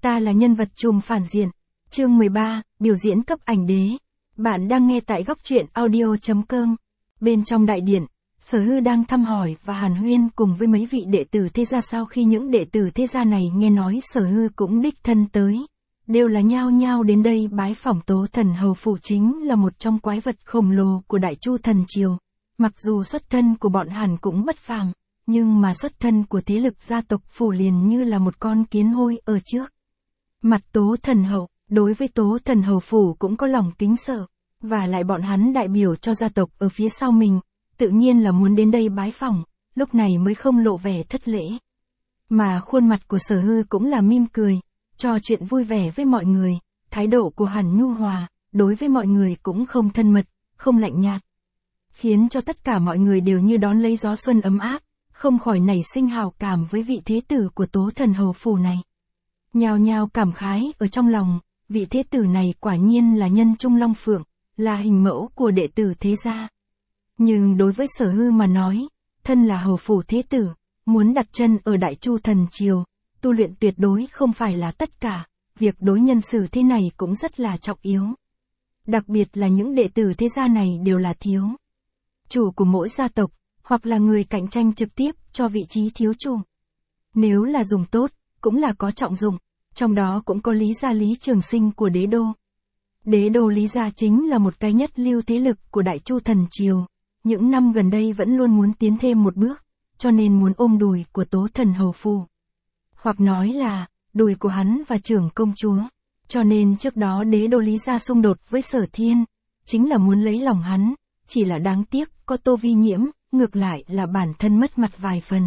Ta là nhân vật trùm phản diện. Chương 13, biểu diễn cấp ảnh đế. Bạn đang nghe tại góc truyện audio.com. Bên trong đại điện, Sở Hư đang thăm hỏi và hàn huyên cùng với mấy vị đệ tử thế gia. Sau khi những đệ tử thế gia này nghe nói Sở Hư cũng đích thân tới, đều là nhao nhao đến đây bái phỏng. Tố Thần Hầu Phủ chính là một trong quái vật khổng lồ của Đại Chu Thần Triều. Mặc dù xuất thân của bọn hàn cũng bất phàm, nhưng mà xuất thân của thế lực gia tộc Phủ liền như là một con kiến hôi ở trước mặt Tố Thần Hầu. Đối với Tố Thần Hầu Phủ cũng có lòng kính sợ, và lại bọn hắn đại biểu cho gia tộc ở phía sau mình, tự nhiên là muốn đến đây bái phỏng, lúc này mới không lộ vẻ thất lễ. Mà khuôn mặt của Sở Hư cũng là mỉm cười, trò chuyện vui vẻ với mọi người, thái độ của hắn nhu hòa, đối với mọi người cũng không thân mật, không lạnh nhạt, khiến cho tất cả mọi người đều như đón lấy gió xuân ấm áp, không khỏi nảy sinh hào cảm với vị thế tử của Tố Thần Hầu Phủ này. Nhao nhao cảm khái ở trong lòng, vị thế tử này quả nhiên là nhân trung long phượng, là hình mẫu của đệ tử thế gia. Nhưng đối với Sở Hư mà nói, thân là hầu phủ thế tử, muốn đặt chân ở Đại Chu Thần Triều, tu luyện tuyệt đối không phải là tất cả, việc đối nhân xử thế này cũng rất là trọng yếu. Đặc biệt là những đệ tử thế gia này đều là thiếu chủ của mỗi gia tộc, hoặc là người cạnh tranh trực tiếp cho vị trí thiếu chủ. Nếu là dùng tốt, cũng là có trọng dụng, trong đó cũng có Lý gia Lý Trường Sinh của đế đô. Đế đô Lý gia chính là một cái nhất lưu thế lực của Đại Chu Thần Triều, những năm gần đây vẫn luôn muốn tiến thêm một bước, cho nên muốn ôm đùi của Tố Thần Hầu Phủ. Hoặc nói là, đùi của hắn và trưởng công chúa. Cho nên trước đó đế đô Lý gia xung đột với Sở Thiên, chính là muốn lấy lòng hắn, chỉ là đáng tiếc có Tô Vi Nhiễm, ngược lại là bản thân mất mặt vài phần.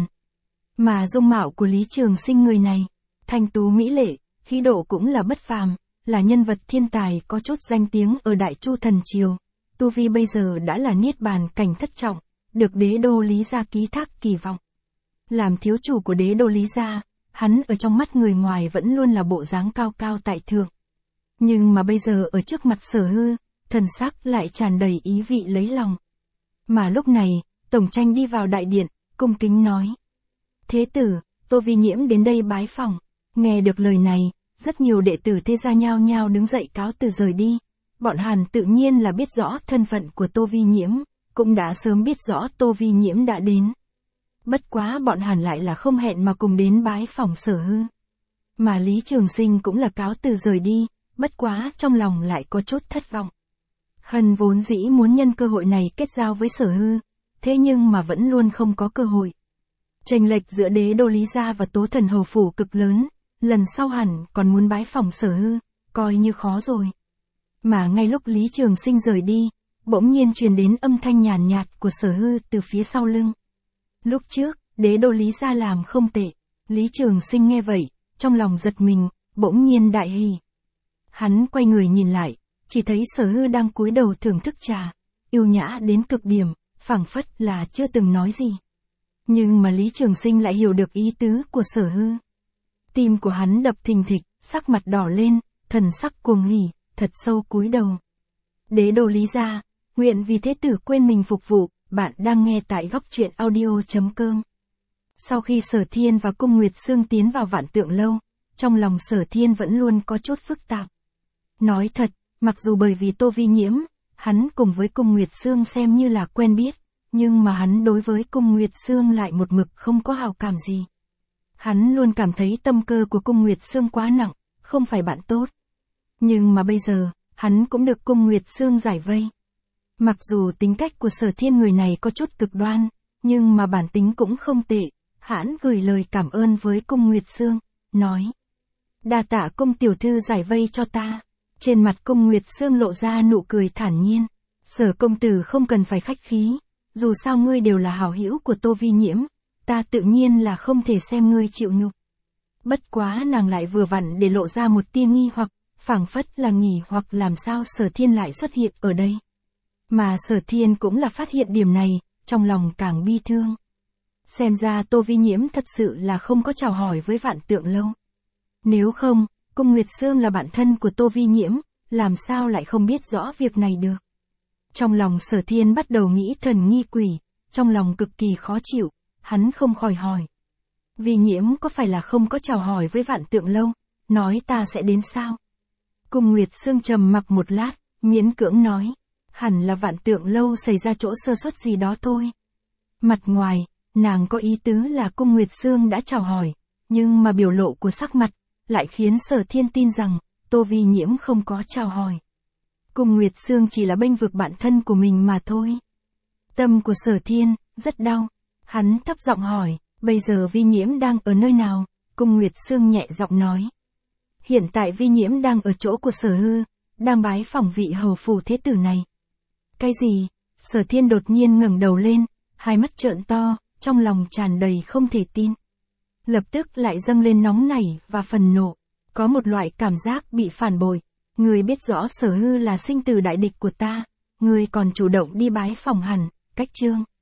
Mà dung mạo của Lý Trường Sinh người này, thanh tú mỹ lệ, khí độ cũng là bất phàm, là nhân vật thiên tài có chút danh tiếng ở Đại Chu Thần Triều. Tu vi bây giờ đã là niết bàn cảnh thất trọng, được đế đô Lý gia ký thác kỳ vọng. Làm thiếu chủ của đế đô Lý gia, hắn ở trong mắt người ngoài vẫn luôn là bộ dáng cao cao tại thượng. Nhưng mà bây giờ ở trước mặt Sở Hư, thần sắc lại tràn đầy ý vị lấy lòng. Mà lúc này, Tổng Tranh đi vào đại điện, cung kính nói: Thế tử, Tô Vi Nhiễm đến đây bái phỏng. Nghe được lời này, rất nhiều đệ tử thế gia nhao nhao đứng dậy cáo từ rời đi. Bọn hàn tự nhiên là biết rõ thân phận của Tô Vi Nhiễm, cũng đã sớm biết rõ Tô Vi Nhiễm đã đến. Bất quá bọn hàn lại là không hẹn mà cùng đến bái phỏng Sở Hư. Mà Lý Trường Sinh cũng là cáo từ rời đi, bất quá trong lòng lại có chút thất vọng. Hân vốn dĩ muốn nhân cơ hội này kết giao với Sở Hư, thế nhưng mà vẫn luôn không có cơ hội. Chênh lệch giữa đế đô Lý gia và Tố Thần Hầu Phủ cực lớn, lần sau hẳn còn muốn bái phỏng Sở Hư, coi như khó rồi. Mà ngay lúc Lý Trường Sinh rời đi, bỗng nhiên truyền đến âm thanh nhàn nhạt của Sở Hư từ phía sau lưng. Lúc trước, đế đô Lý gia làm không tệ. Lý Trường Sinh nghe vậy, trong lòng giật mình, bỗng nhiên đại hỉ. Hắn quay người nhìn lại, chỉ thấy Sở Hư đang cúi đầu thưởng thức trà, yêu nhã đến cực điểm, phảng phất là chưa từng nói gì. Nhưng mà Lý Trường Sinh lại hiểu được ý tứ của Sở Hư. Tim của hắn đập thình thịch, sắc mặt đỏ lên, thần sắc cuồng hỉ, thật sâu cúi đầu. Đế đô Lý gia, nguyện vì thế tử quên mình phục vụ. Bạn đang nghe tại góc truyện audio.com. Sau khi Sở Thiên và Cung Nguyệt Sương tiến vào Vạn Tượng Lâu, trong lòng Sở Thiên vẫn luôn có chút phức tạp. Nói thật, mặc dù bởi vì Tô Vi Nhiễm, hắn cùng với Cung Nguyệt Sương xem như là quen biết, nhưng mà hắn đối với Cung Nguyệt Sương lại một mực không có hào cảm gì. Hắn luôn cảm thấy tâm cơ của Cung Nguyệt Sương quá nặng, không phải bạn tốt. Nhưng mà bây giờ, hắn cũng được Cung Nguyệt Sương giải vây. Mặc dù tính cách của Sở Thiên người này có chút cực đoan, nhưng mà bản tính cũng không tệ. Hắn gửi lời cảm ơn với Cung Nguyệt Sương, nói: đa tạ Cung tiểu thư giải vây cho ta. Trên mặt Cung Nguyệt Sương lộ ra nụ cười thản nhiên. Sở công tử không cần phải khách khí, dù sao ngươi đều là hảo hữu của Tô Vi Nhiễm, ta tự nhiên là không thể xem ngươi chịu nhục. Bất quá nàng lại vừa vặn để lộ ra một tia nghi hoặc, phảng phất là nghỉ hoặc làm sao Sở Thiên lại xuất hiện ở đây. Mà Sở Thiên cũng là phát hiện điểm này, trong lòng càng bi thương. Xem ra Tô Vi Nhiễm thật sự là không có chào hỏi với Vạn Tượng Lâu. Nếu không, Cung Nguyệt Sương là bạn thân của Tô Vi Nhiễm, làm sao lại không biết rõ việc này được. Trong lòng Sở Thiên bắt đầu nghĩ thần nghi quỷ, trong lòng cực kỳ khó chịu, hắn không khỏi hỏi. Vi Nhiễm có phải là không có chào hỏi với Vạn Tượng Lâu, nói ta sẽ đến sao? Cung Nguyệt Sương trầm mặc một lát, miễn cưỡng nói, hẳn là Vạn Tượng Lâu xảy ra chỗ sơ suất gì đó thôi. Mặt ngoài, nàng có ý tứ là Cung Nguyệt Sương đã chào hỏi, nhưng mà biểu lộ của sắc mặt, lại khiến Sở Thiên tin rằng, Tô Vi Nhiễm không có chào hỏi. Cung Nguyệt Sương chỉ là bênh vực bạn thân của mình mà thôi. Tâm của Sở Thiên, rất đau. Hắn thấp giọng hỏi, bây giờ Vi Nhiễm đang ở nơi nào? Cung Nguyệt Sương nhẹ giọng nói. Hiện tại Vi Nhiễm đang ở chỗ của Sở Hư, đang bái phỏng vị hầu phủ thế tử này. Cái gì? Sở Thiên đột nhiên ngẩng đầu lên, hai mắt trợn to, trong lòng tràn đầy không thể tin. Lập tức lại dâng lên nóng nảy và phần nộ, có một loại cảm giác bị phản bội. Người biết rõ Sở Hư là sinh tử đại địch của ta, người còn chủ động đi bái phỏng hẳn, cách chương.